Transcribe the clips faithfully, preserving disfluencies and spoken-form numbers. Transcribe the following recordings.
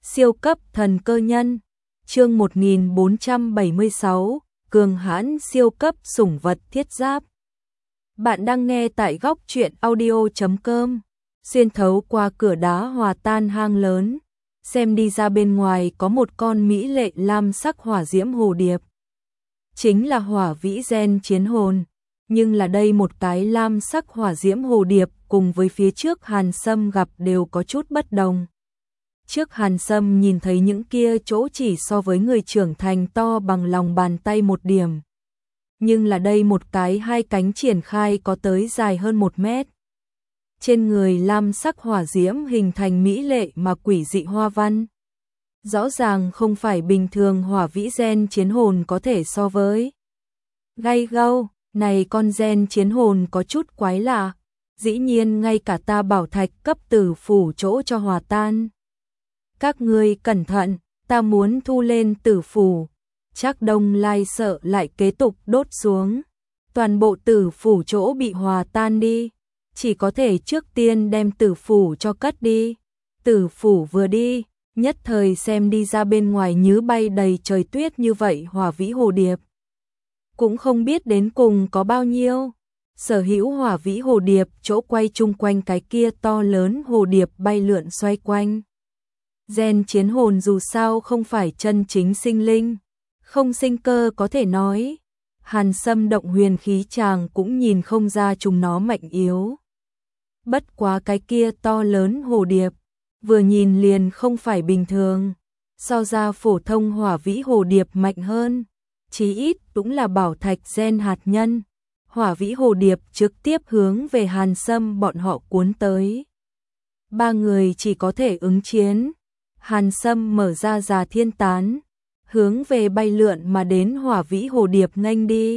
Siêu cấp thần cơ nhân. Chương một nghìn bốn trăm bảy mươi sáu, cường hãn siêu cấp sủng vật thiết giáp. Bạn đang nghe tại góc truyện audio chấm com. Xuyên thấu qua cửa đá hòa tan hang lớn, xem đi ra bên ngoài có một con mỹ lệ lam sắc hỏa diễm hồ điệp. Chính là hỏa vĩ gen chiến hồn, nhưng là đây một cái lam sắc hỏa diễm hồ điệp cùng với phía trước Hàn Sâm gặp đều có chút bất đồng. Trước Hàn Sâm nhìn thấy những kia chỗ chỉ so với người trưởng thành to bằng lòng bàn tay một điểm. Nhưng là đây một cái hai cánh triển khai có tới dài hơn một mét. Trên người lam sắc hỏa diễm hình thành mỹ lệ mà quỷ dị hoa văn. Rõ ràng không phải bình thường hỏa vĩ gen chiến hồn có thể so với. Gay gâu, này con gen chiến hồn có chút quái lạ. Dĩ nhiên ngay cả ta bảo thạch cấp tử phủ chỗ cho hòa tan. Các ngươi cẩn thận, ta muốn thu lên tử phủ. Trác Đông Lai sợ lại kế tục đốt xuống. Toàn bộ tử phủ chỗ bị hòa tan đi. Chỉ có thể trước tiên đem tử phủ cho cất đi. Tử phủ vừa đi, nhất thời xem đi ra bên ngoài nhứ bay đầy trời tuyết như vậy hỏa vĩ hồ điệp. Cũng không biết đến cùng có bao nhiêu. Sở hữu hỏa vĩ hồ điệp chỗ quay chung quanh cái kia to lớn hồ điệp bay lượn xoay quanh. Gen chiến hồn dù sao không phải chân chính sinh linh, không sinh cơ có thể nói. Hàn Sâm động huyền khí chàng cũng nhìn không ra chúng nó mạnh yếu. Bất quá cái kia to lớn hồ điệp, vừa nhìn liền không phải bình thường. So ra phổ thông hỏa vĩ hồ điệp mạnh hơn, chí ít cũng là bảo thạch gen hạt nhân. Hỏa vĩ hồ điệp trực tiếp hướng về Hàn Sâm bọn họ cuốn tới. Ba người chỉ có thể ứng chiến. Hàn Sâm mở ra già thiên tán, hướng về bay lượn mà đến hỏa vĩ hồ điệp nghênh đi.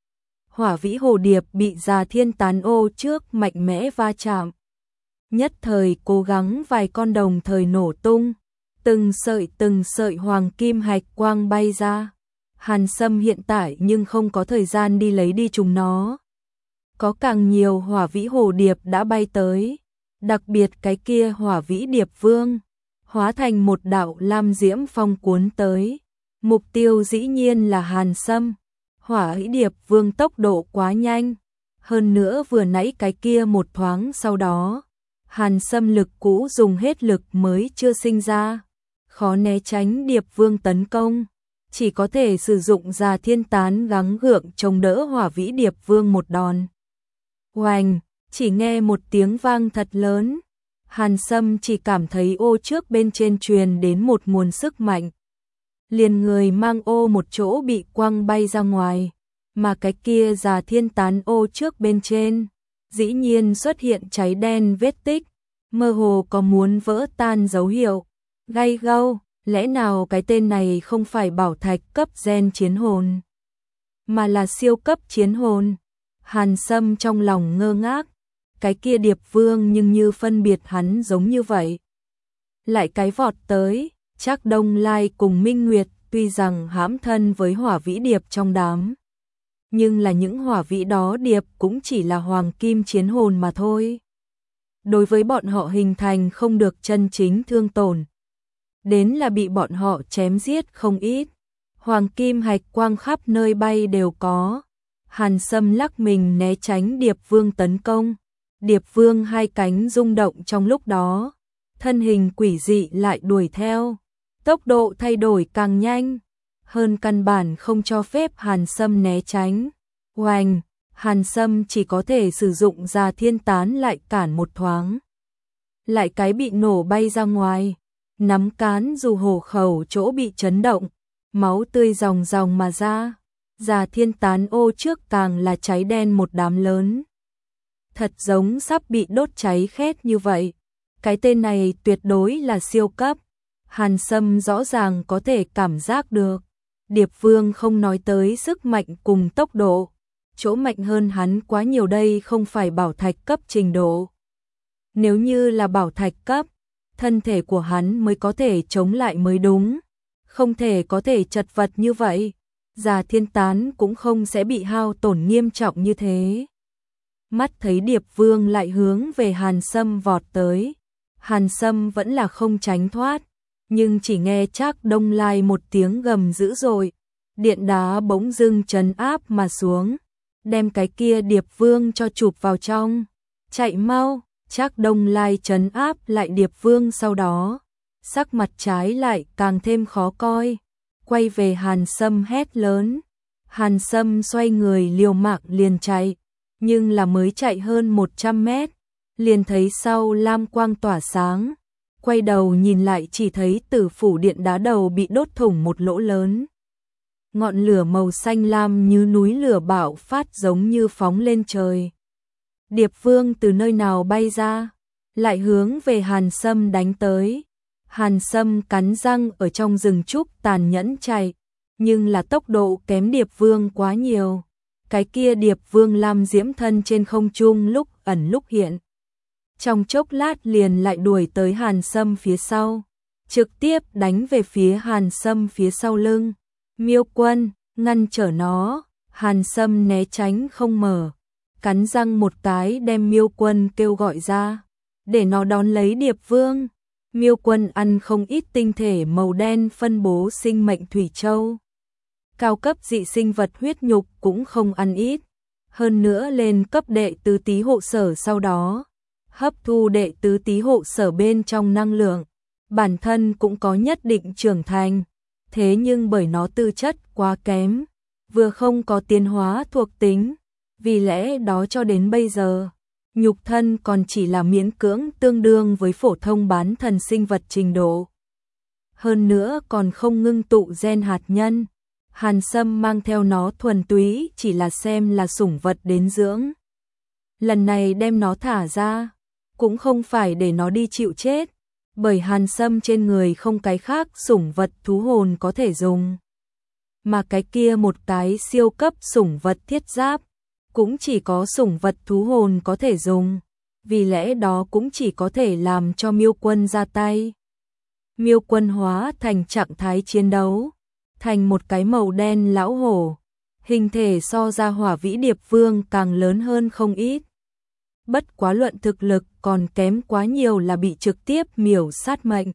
Hỏa vĩ hồ điệp bị già thiên tán ô trước mạnh mẽ va chạm. Nhất thời cố gắng vài con đồng thời nổ tung, từng sợi từng sợi hoàng kim hạch quang bay ra. Hàn Sâm hiện tại nhưng không có thời gian đi lấy đi chúng nó. Có càng nhiều hỏa vĩ hồ điệp đã bay tới, đặc biệt cái kia hỏa vĩ điệp vương, hóa thành một đạo lam diễm phong cuốn tới. Mục tiêu dĩ nhiên là Hàn Sâm. Hỏa vĩ điệp vương tốc độ quá nhanh, hơn nữa vừa nãy cái kia một thoáng sau đó, Hàn Sâm lực cũ dùng hết lực mới chưa sinh ra, khó né tránh điệp vương tấn công. Chỉ có thể sử dụng già thiên tán gắng gượng chống đỡ hỏa vĩ điệp vương một đòn. Oành, chỉ nghe một tiếng vang thật lớn. Hàn Sâm chỉ cảm thấy ô trước bên trên truyền đến một nguồn sức mạnh. Liền người mang ô một chỗ bị quăng bay ra ngoài. Mà cái kia già thiên tán ô trước bên trên, dĩ nhiên xuất hiện cháy đen vết tích. Mơ hồ có muốn vỡ tan dấu hiệu. Gay gâu. Lẽ nào cái tên này không phải bảo thạch cấp gen chiến hồn, mà là siêu cấp chiến hồn? Hàn Sâm trong lòng ngơ ngác, cái kia điệp vương nhưng như phân biệt hắn giống như vậy. Lại cái vọt tới, Trác Đông Lai cùng Minh Nguyệt tuy rằng hãm thân với hỏa vĩ điệp trong đám, nhưng là những hỏa vĩ đó điệp cũng chỉ là hoàng kim chiến hồn mà thôi. Đối với bọn họ hình thành không được chân chính thương tổn. Đến là bị bọn họ chém giết không ít. Hoàng kim hạch quang khắp nơi bay đều có. Hàn Sâm lắc mình né tránh điệp vương tấn công. Điệp vương hai cánh rung động trong lúc đó. Thân hình quỷ dị lại đuổi theo. Tốc độ thay đổi càng nhanh. Hơn căn bản không cho phép Hàn Sâm né tránh. Oành, Hàn Sâm chỉ có thể sử dụng già thiên tán lại cản một thoáng. Lại cái bị nổ bay ra ngoài. Nắm cán dù hổ khẩu chỗ bị chấn động, máu tươi ròng ròng mà ra. Già thiên tán ô trước càng là cháy đen một đám lớn. Thật giống sắp bị đốt cháy khét như vậy. Cái tên này tuyệt đối là siêu cấp. Hàn Sâm rõ ràng có thể cảm giác được. Điệp vương không nói tới sức mạnh cùng tốc độ. Chỗ mạnh hơn hắn quá nhiều, đây không phải bảo thạch cấp trình độ. Nếu như là bảo thạch cấp, thân thể của hắn mới có thể chống lại mới đúng. Không thể có thể chật vật như vậy. Già thiên tán cũng không sẽ bị hao tổn nghiêm trọng như thế. Mắt thấy điệp vương lại hướng về Hàn Sâm vọt tới. Hàn Sâm vẫn là không tránh thoát. Nhưng chỉ nghe Trác Đông Lai một tiếng gầm dữ dội, điện đá bỗng dưng trấn áp mà xuống, đem cái kia Điệp Vương cho chụp vào trong. Chạy mau! Trác Đông Lai trấn áp lại Điệp Vương, sau đó sắc mặt trái lại càng thêm khó coi, quay về Hàn Sâm hét lớn. Hàn Sâm xoay người liều mạng liền chạy, nhưng là mới chạy hơn một trăm mét, liền thấy sau lam quang tỏa sáng, quay đầu nhìn lại chỉ thấy Tử phủ điện đá đầu bị đốt thủng một lỗ lớn. Ngọn lửa màu xanh lam như núi lửa bạo phát giống như phóng lên trời. Điệp Vương từ nơi nào bay ra, lại hướng về Hàn Sâm đánh tới. Hàn Sâm cắn răng ở trong rừng trúc tàn nhẫn chạy, nhưng là tốc độ kém Điệp Vương quá nhiều. Cái kia Điệp Vương lam diễm thân trên không trung lúc ẩn lúc hiện. Trong chốc lát liền lại đuổi tới Hàn Sâm phía sau, trực tiếp đánh về phía Hàn Sâm phía sau lưng. Miêu Quân, ngăn trở nó. Hàn Sâm né tránh không mở, cắn răng một cái đem Miêu Quân kêu gọi ra, để nó đón lấy Điệp Vương. Miêu Quân ăn không ít tinh thể màu đen phân bố sinh mệnh thủy châu. Cao cấp dị sinh vật huyết nhục cũng không ăn ít. Hơn nữa lên cấp đệ tứ tý hộ sở, sau đó hấp thu đệ tứ tý hộ sở bên trong năng lượng, bản thân cũng có nhất định trưởng thành. Thế nhưng bởi nó tư chất quá kém, vừa không có tiến hóa thuộc tính, vì lẽ đó cho đến bây giờ, nhục thân còn chỉ là miễn cưỡng tương đương với phổ thông bán thần sinh vật trình độ. Hơn nữa còn không ngưng tụ gen hạt nhân. Hàn Sâm mang theo nó thuần túy chỉ là xem là sủng vật đến dưỡng. Lần này đem nó thả ra, cũng không phải để nó đi chịu chết, bởi Hàn Sâm trên người không cái khác sủng vật thú hồn có thể dùng. Mà cái kia một cái siêu cấp sủng vật thiết giáp, cũng chỉ có sủng vật thú hồn có thể dùng, vì lẽ đó cũng chỉ có thể làm cho Miêu Quân ra tay. Miêu Quân hóa thành trạng thái chiến đấu, thành một cái màu đen lão hổ, hình thể so ra Hỏa Vĩ Điệp Vương càng lớn hơn không ít. Bất quá luận thực lực còn kém quá nhiều là bị trực tiếp miểu sát mệnh.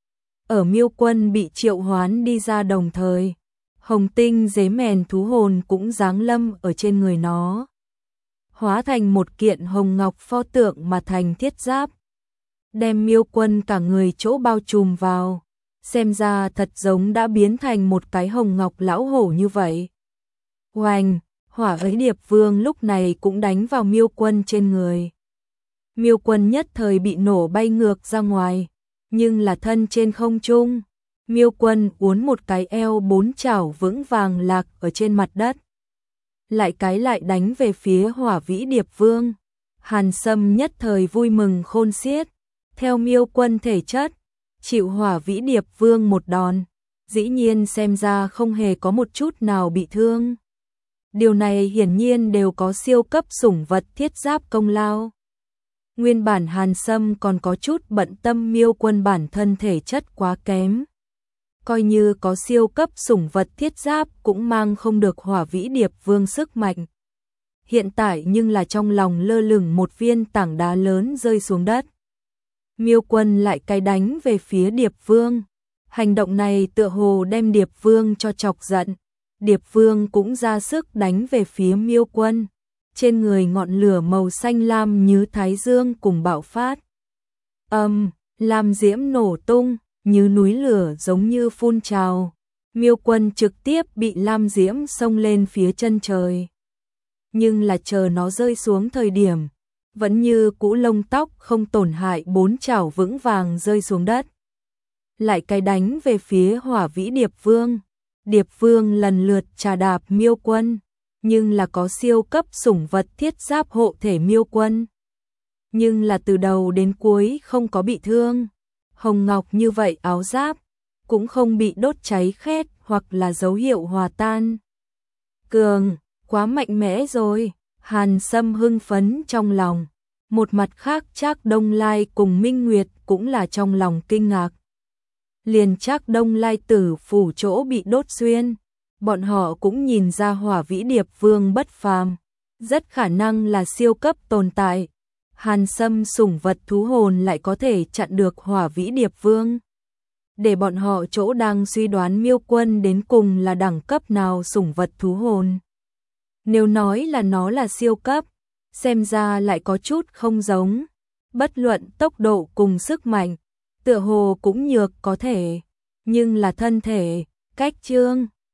Ở Miêu Quân bị triệu hoán đi ra đồng thời, Hồng Tinh dế mèn thú hồn cũng giáng lâm ở trên người nó, hóa thành một kiện hồng ngọc pho tượng mà thành thiết giáp, đem Miêu Quân cả người chỗ bao trùm vào, xem ra thật giống đã biến thành một cái hồng ngọc lão hổ như vậy. Oanh! Hỏa Vĩ Điệp Vương lúc này cũng đánh vào Miêu Quân trên người. Miêu Quân nhất thời bị nổ bay ngược ra ngoài, nhưng là thân trên không trung. Miêu Quân uốn một cái eo bốn chảo vững vàng lạc ở trên mặt đất. Lại cái lại đánh về phía Hỏa Vĩ Điệp Vương. Hàn Sâm nhất thời vui mừng khôn xiết. Theo Miêu Quân thể chất, chịu Hỏa Vĩ Điệp Vương một đòn, dĩ nhiên xem ra không hề có một chút nào bị thương. Điều này hiển nhiên đều có siêu cấp sủng vật thiết giáp công lao. Nguyên bản Hàn Sâm còn có chút bận tâm Miêu Quân bản thân thể chất quá kém. Coi như có siêu cấp sủng vật thiết giáp cũng mang không được Hỏa Vĩ Điệp Vương sức mạnh. Hiện tại nhưng là trong lòng lơ lửng một viên tảng đá lớn rơi xuống đất. Miêu Quân lại cái đánh về phía Điệp Vương. Hành động này tựa hồ đem Điệp Vương cho chọc giận. Điệp Vương cũng ra sức đánh về phía Miêu Quân. Trên người ngọn lửa màu xanh lam như thái dương cùng bạo phát. Âm, um, lam diễm nổ tung, như núi lửa giống như phun trào. Miêu Quân trực tiếp bị lam diễm xông lên phía chân trời. Nhưng là chờ nó rơi xuống thời điểm, vẫn như cũ lông tóc không tổn hại, bốn chảo vững vàng rơi xuống đất. Lại cái đánh về phía Hỏa Vĩ Điệp Vương. Điệp Vương lần lượt trà đạp Miêu Quân, nhưng là có siêu cấp sủng vật thiết giáp hộ thể Miêu Quân. Nhưng là từ đầu đến cuối không có bị thương. Hồng ngọc như vậy áo giáp, cũng không bị đốt cháy khét hoặc là dấu hiệu hòa tan. Cường, quá mạnh mẽ rồi, Hàn Sâm hưng phấn trong lòng. Một mặt khác Trác Đông Lai cùng Minh Nguyệt cũng là trong lòng kinh ngạc. Liền Trác Đông Lai tử phủ chỗ bị đốt xuyên, bọn họ cũng nhìn ra Hỏa Vĩ Điệp Vương bất phàm, rất khả năng là siêu cấp tồn tại. Hàn Sâm sủng vật thú hồn lại có thể chặn được Hỏa Vĩ Điệp Vương. để bọn họ chỗ đang suy đoán Miêu Quân đến cùng là đẳng cấp nào sủng vật thú hồn. Nếu nói là nó là siêu cấp, xem ra lại có chút không giống. Bất luận tốc độ cùng sức mạnh, tựa hồ cũng nhược có thể, nhưng là thân thể, cách trương,